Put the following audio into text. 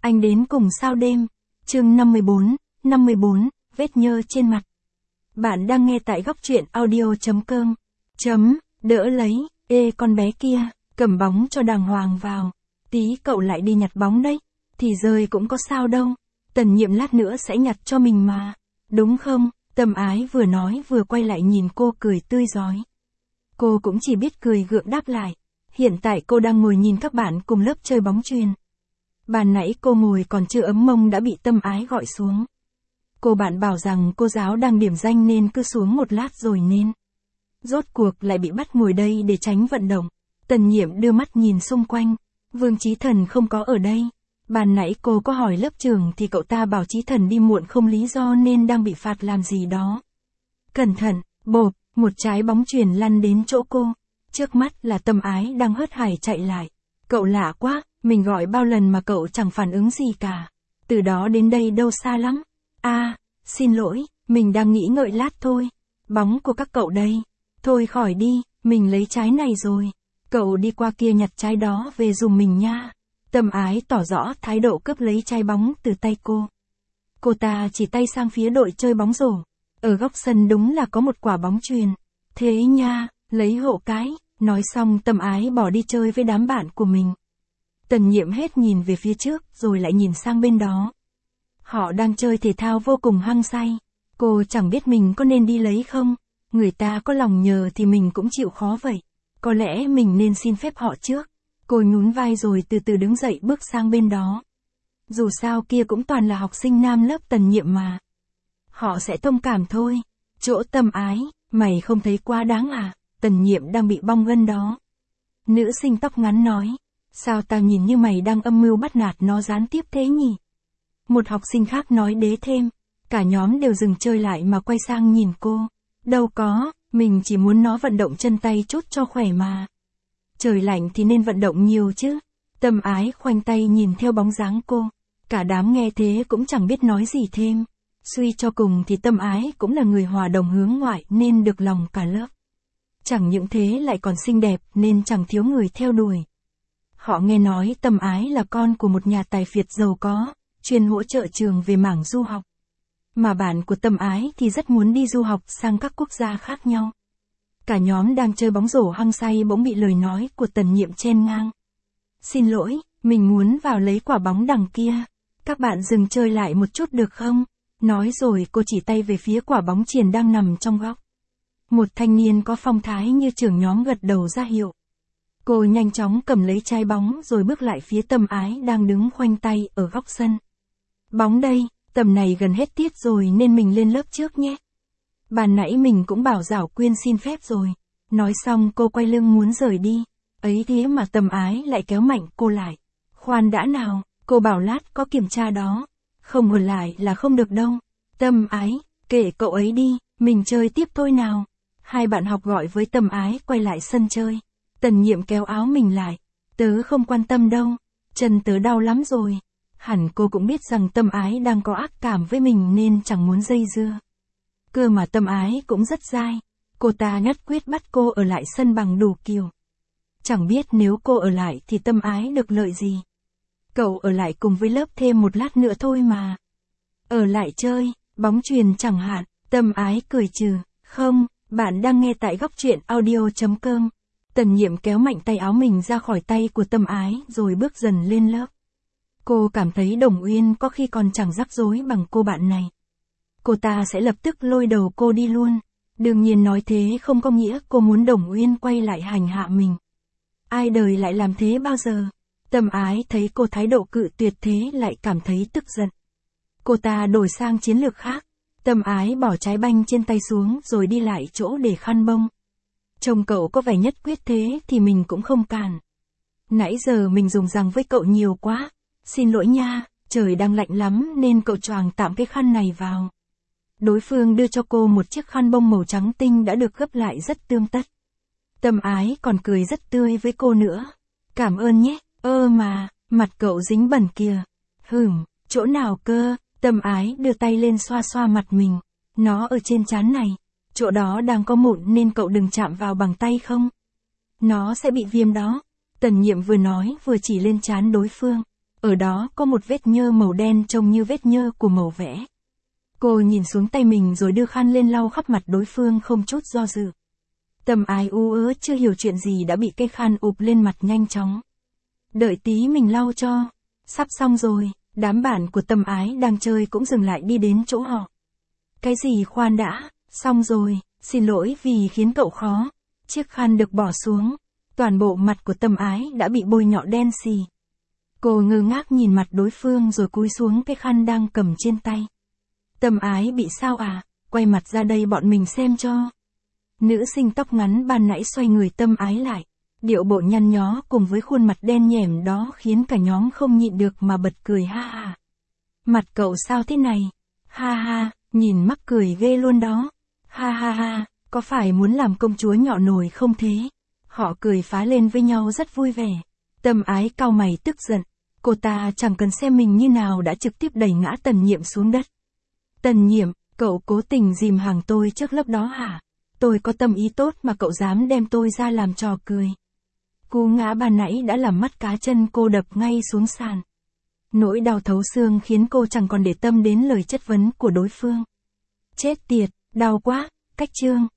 Anh đến cùng sao đêm. Chương 54, vết nhơ trên mặt. Bạn đang nghe tại góc truyện audio.com. Đỡ lấy, ê con bé kia, cầm bóng cho đàng hoàng vào. Tí cậu lại đi nhặt bóng đấy. Thì rơi cũng có sao đâu. Tần Nhiệm lát nữa sẽ nhặt cho mình mà. Đúng không? Tâm Ái vừa nói vừa quay lại nhìn cô cười tươi rói. Cô cũng chỉ biết cười gượng đáp lại. Hiện tại cô đang ngồi nhìn các bạn cùng lớp chơi bóng chuyền. Ban nãy cô ngồi còn chưa ấm mông đã bị Tâm Ái gọi xuống. Cô bạn bảo rằng cô giáo đang điểm danh nên cứ xuống một lát rồi nên. Rốt cuộc lại bị bắt ngồi đây để tránh vận động. Tần Nhiệm đưa mắt nhìn xung quanh. Vương Chí Thần không có ở đây. Ban nãy cô có hỏi lớp trưởng thì cậu ta bảo Chí Thần đi muộn không lý do nên đang bị phạt làm gì đó. Cẩn thận, bộp, một trái bóng chuyền lăn đến chỗ cô. Trước mắt là Tâm Ái đang hớt hải chạy lại. Cậu lạ quá, mình gọi bao lần mà cậu chẳng phản ứng gì cả. Từ đó đến đây đâu xa lắm. Xin lỗi, mình đang nghĩ ngợi lát thôi. Bóng của các cậu đây. Thôi khỏi đi, mình lấy trái này rồi. Cậu đi qua kia nhặt trái đó về giùm mình nha. Tâm Ái tỏ rõ thái độ cướp lấy trái bóng từ tay cô. Cô ta chỉ tay sang phía đội chơi bóng rổ. Ở góc sân đúng là có một quả bóng chuyền. Thế nha, lấy hộ cái. Nói xong Tâm Ái bỏ đi chơi với đám bạn của mình. Tần Nhiệm hết nhìn về phía trước rồi lại nhìn sang bên đó. Họ đang chơi thể thao vô cùng hăng say. Cô chẳng biết mình có nên đi lấy không. Người ta có lòng nhờ thì mình cũng chịu khó vậy. Có lẽ mình nên xin phép họ trước. Cô nhún vai rồi từ từ đứng dậy bước sang bên đó. Dù sao kia cũng toàn là học sinh nam lớp Tần Nhiệm mà. Họ sẽ thông cảm thôi. Chỗ Tâm Ái, mày không thấy quá đáng à? Tần Nhiệm đang bị bong gân đó. Nữ sinh tóc ngắn nói. Sao tao nhìn như mày đang âm mưu bắt nạt nó gián tiếp thế nhỉ? Một học sinh khác nói đế thêm. Cả nhóm đều dừng chơi lại mà quay sang nhìn cô. Đâu có, mình chỉ muốn nó vận động chân tay chút cho khỏe mà. Trời lạnh thì nên vận động nhiều chứ. Tâm Ái khoanh tay nhìn theo bóng dáng cô. Cả đám nghe thế cũng chẳng biết nói gì thêm. Suy cho cùng thì Tâm Ái cũng là người hòa đồng hướng ngoại nên được lòng cả lớp. Chẳng những thế lại còn xinh đẹp nên chẳng thiếu người theo đuổi. Họ nghe nói Tâm Ái là con của một nhà tài phiệt giàu có, chuyên hỗ trợ trường về mảng du học. Mà bạn của Tâm Ái thì rất muốn đi du học sang các quốc gia khác nhau. Cả nhóm đang chơi bóng rổ hăng say bỗng bị lời nói của Tần Nhiệm chen ngang. Xin lỗi, mình muốn vào lấy quả bóng đằng kia. Các bạn dừng chơi lại một chút được không? Nói rồi cô chỉ tay về phía quả bóng chuyền đang nằm trong góc. Một thanh niên có phong thái như trưởng nhóm gật đầu ra hiệu. Cô nhanh chóng cầm lấy trái bóng rồi bước lại phía Tâm Ái đang đứng khoanh tay ở góc sân. Bóng đây, tầm này gần hết tiết rồi nên mình lên lớp trước nhé. Ban nãy mình cũng bảo Giảo Quyên xin phép rồi. Nói xong cô quay lưng muốn rời đi. Ấy thế mà Tâm Ái lại kéo mạnh cô lại. Khoan đã nào, cô bảo lát có kiểm tra đó. Không ở lại là không được đâu. Tâm Ái, kệ cậu ấy đi, mình chơi tiếp thôi nào. Hai bạn học gọi với Tâm Ái quay lại sân chơi. Tần Nhiệm kéo áo mình lại. Tớ không quan tâm đâu. Chân tớ đau lắm rồi. Hẳn cô cũng biết rằng Tâm Ái đang có ác cảm với mình nên chẳng muốn dây dưa. Cơ mà Tâm Ái cũng rất dai. Cô ta nhất quyết bắt cô ở lại sân bằng đủ kiểu. Chẳng biết nếu cô ở lại thì Tâm Ái được lợi gì. Cậu ở lại cùng với lớp thêm một lát nữa thôi mà. Ở lại chơi, bóng chuyền chẳng hạn. Tâm Ái cười trừ. Không, bạn đang nghe tại góc truyện audio.com. Tần Nhiệm kéo mạnh tay áo mình ra khỏi tay của Tâm Ái rồi bước dần lên lớp. Cô cảm thấy Đồng Uyên có khi còn chẳng rắc rối bằng cô bạn này. Cô ta sẽ lập tức lôi đầu cô đi luôn. Đương nhiên nói thế không có nghĩa cô muốn Đồng Uyên quay lại hành hạ mình. Ai đời lại làm thế bao giờ? Tâm Ái thấy cô thái độ cự tuyệt thế lại cảm thấy tức giận. Cô ta đổi sang chiến lược khác. Tâm Ái bỏ trái banh trên tay xuống rồi đi lại chỗ để khăn bông. Trông cậu có vẻ nhất quyết thế thì mình cũng không cản. Nãy giờ mình dùng rằng với cậu nhiều quá. Xin lỗi nha, trời đang lạnh lắm nên cậu choàng tạm cái khăn này vào. Đối phương đưa cho cô một chiếc khăn bông màu trắng tinh đã được gấp lại rất tươm tất. Tâm Ái còn cười rất tươi với cô nữa. Cảm ơn nhé, mà, mặt cậu dính bẩn kìa. Chỗ nào cơ? Tâm Ái đưa tay lên xoa xoa mặt mình. Nó ở trên trán này. Chỗ đó đang có mụn nên cậu đừng chạm vào bằng tay không. Nó sẽ bị viêm đó. Tần Nhiệm vừa nói vừa chỉ lên trán đối phương. Ở đó có một vết nhơ màu đen trông như vết nhơ của màu vẽ. Cô nhìn xuống tay mình rồi đưa khăn lên lau khắp mặt đối phương không chút do dự. Tâm Ái ú ớ chưa hiểu chuyện gì đã bị cây khăn ụp lên mặt nhanh chóng. Đợi tí mình lau cho. Sắp xong rồi, đám bạn của Tâm Ái đang chơi cũng dừng lại đi đến chỗ họ. Cái gì khoan đã, xong rồi, xin lỗi vì khiến cậu khó. Chiếc khăn được bỏ xuống. Toàn bộ mặt của Tâm Ái đã bị bôi nhọ đen xì. Cô ngơ ngác nhìn mặt đối phương rồi cúi xuống cái khăn đang cầm trên tay. Tâm Ái bị sao à? Quay mặt ra đây bọn mình xem cho. Nữ sinh tóc ngắn ban nãy xoay người Tâm Ái lại. Điệu bộ nhăn nhó cùng với khuôn mặt đen nhẻm đó khiến cả nhóm không nhịn được mà bật cười ha ha. Mặt cậu sao thế này? Ha ha, nhìn mắc cười ghê luôn đó. Ha ha ha, có phải muốn làm công chúa nhọ nồi không thế? Họ cười phá lên với nhau rất vui vẻ. Tâm Ái cau mày tức giận. Cô ta chẳng cần xem mình như nào đã trực tiếp đẩy ngã Tần Nhiệm xuống đất. Tần Nhiệm, cậu cố tình dìm hàng tôi trước lớp đó hả? Tôi có tâm ý tốt mà cậu dám đem tôi ra làm trò cười. Cú ngã ban nãy đã làm mắt cá chân cô đập ngay xuống sàn. Nỗi đau thấu xương khiến cô chẳng còn để tâm đến lời chất vấn của đối phương. Chết tiệt, đau quá, cách chương.